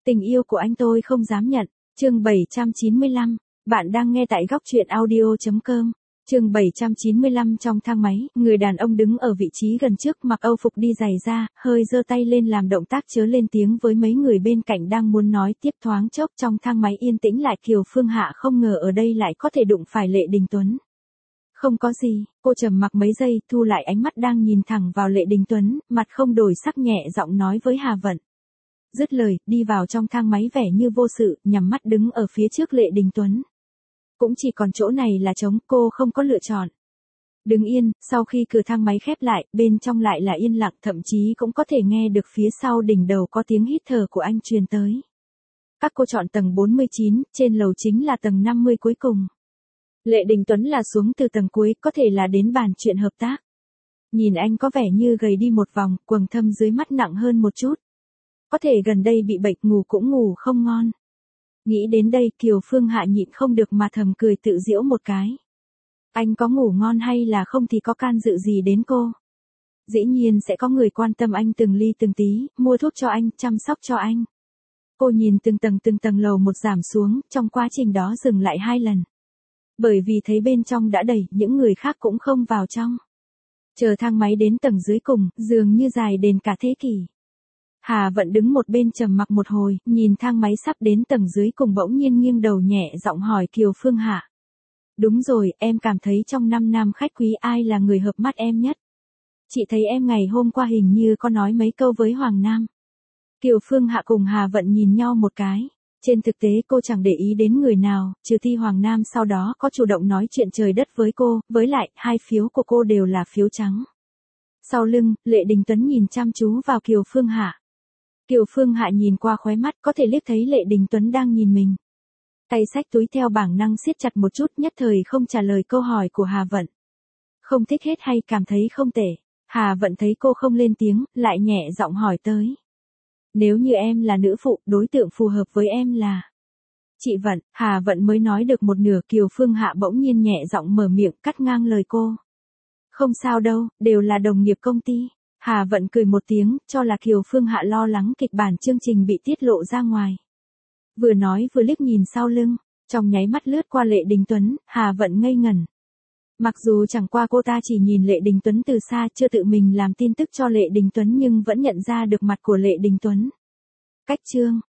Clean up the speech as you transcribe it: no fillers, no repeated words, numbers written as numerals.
Tình yêu của anh tôi không dám nhận. Chương 795. Bạn đang nghe tại góc truyện audio.com. Chương 795. Trong thang máy, người đàn ông đứng ở vị trí gần trước mặc âu phục đi giày da, hơi giơ tay lên làm động tác chớ lên tiếng với mấy người bên cạnh đang muốn nói tiếp. Thoáng chốc trong thang máy yên tĩnh lại. Kiều Phương Hạ không ngờ ở đây lại có thể đụng phải Lệ Đình Tuấn. Không có gì, cô trầm mặc mấy giây, thu lại ánh mắt đang nhìn thẳng vào Lệ Đình Tuấn, mặt không đổi sắc, nhẹ giọng nói với Hà Vận. Dứt lời, đi vào trong thang máy vẻ như vô sự, nhắm mắt đứng ở phía trước Lệ Đình Tuấn. Cũng chỉ còn chỗ này là trống, cô không có lựa chọn. Đứng yên, sau khi cửa thang máy khép lại, bên trong lại là yên lặng, thậm chí cũng có thể nghe được phía sau đỉnh đầu có tiếng hít thở của anh truyền tới. Các cô chọn tầng 49, trên lầu chính là tầng 50 cuối cùng. Lệ Đình Tuấn là xuống từ tầng cuối, có thể là đến bàn chuyện hợp tác. Nhìn anh có vẻ như gầy đi một vòng, quầng thâm dưới mắt nặng hơn một chút. Có thể gần đây bị bệnh, ngủ cũng ngủ không ngon. Nghĩ đến đây, Kiều Phương Hạ nhịn không được mà thầm cười tự giễu một cái. Anh có ngủ ngon hay là không thì có can dự gì đến cô. Dĩ nhiên sẽ có người quan tâm anh từng ly từng tí, mua thuốc cho anh, chăm sóc cho anh. Cô nhìn từng tầng lầu một giảm xuống, trong quá trình đó dừng lại 2 lần. Bởi vì thấy bên trong đã đầy, những người khác cũng không vào trong. Chờ thang máy đến tầng dưới cùng, dường như dài đến cả thế kỷ. Hà Vận đứng một bên trầm mặc một hồi, nhìn thang máy sắp đến tầng dưới cùng bỗng nhiên nghiêng đầu nhẹ giọng hỏi Kiều Phương Hạ. Đúng rồi, em cảm thấy trong 5 nam khách quý ai là người hợp mắt em nhất? Chị thấy em ngày hôm qua hình như có nói mấy câu với Hoàng Nam. Kiều Phương Hạ cùng Hà Vận nhìn nhau một cái. Trên thực tế cô chẳng để ý đến người nào, trừ Thi Hoàng Nam sau đó có chủ động nói chuyện trời đất với cô, với lại, 2 phiếu của cô đều là phiếu trắng. Sau lưng, Lệ Đình Tuấn nhìn chăm chú vào Kiều Phương Hạ. Kiều Phương Hạ nhìn qua khóe mắt, có thể liếc thấy Lệ Đình Tuấn đang nhìn mình. Tay xách túi theo bản năng siết chặt một chút, nhất thời không trả lời câu hỏi của Hà Vận. Không thích hết hay cảm thấy không tệ? Hà Vận thấy cô không lên tiếng, lại nhẹ giọng hỏi tới. Nếu như em là nữ phụ, đối tượng phù hợp với em là... Chị Vận. Hà Vận mới nói được một nửa, Kiều Phương Hạ bỗng nhiên nhẹ giọng mở miệng cắt ngang lời cô. Không sao đâu, đều là đồng nghiệp công ty. Hà Vận cười một tiếng, cho là Kiều Phương Hạ lo lắng kịch bản chương trình bị tiết lộ ra ngoài. Vừa nói vừa liếc nhìn sau lưng, trong nháy mắt lướt qua Lệ Đình Tuấn, Hà Vận ngây ngẩn. Mặc dù chẳng qua cô ta chỉ nhìn Lệ Đình Tuấn từ xa, chưa tự mình làm tin tức cho Lệ Đình Tuấn nhưng vẫn nhận ra được mặt của Lệ Đình Tuấn. Cách chương,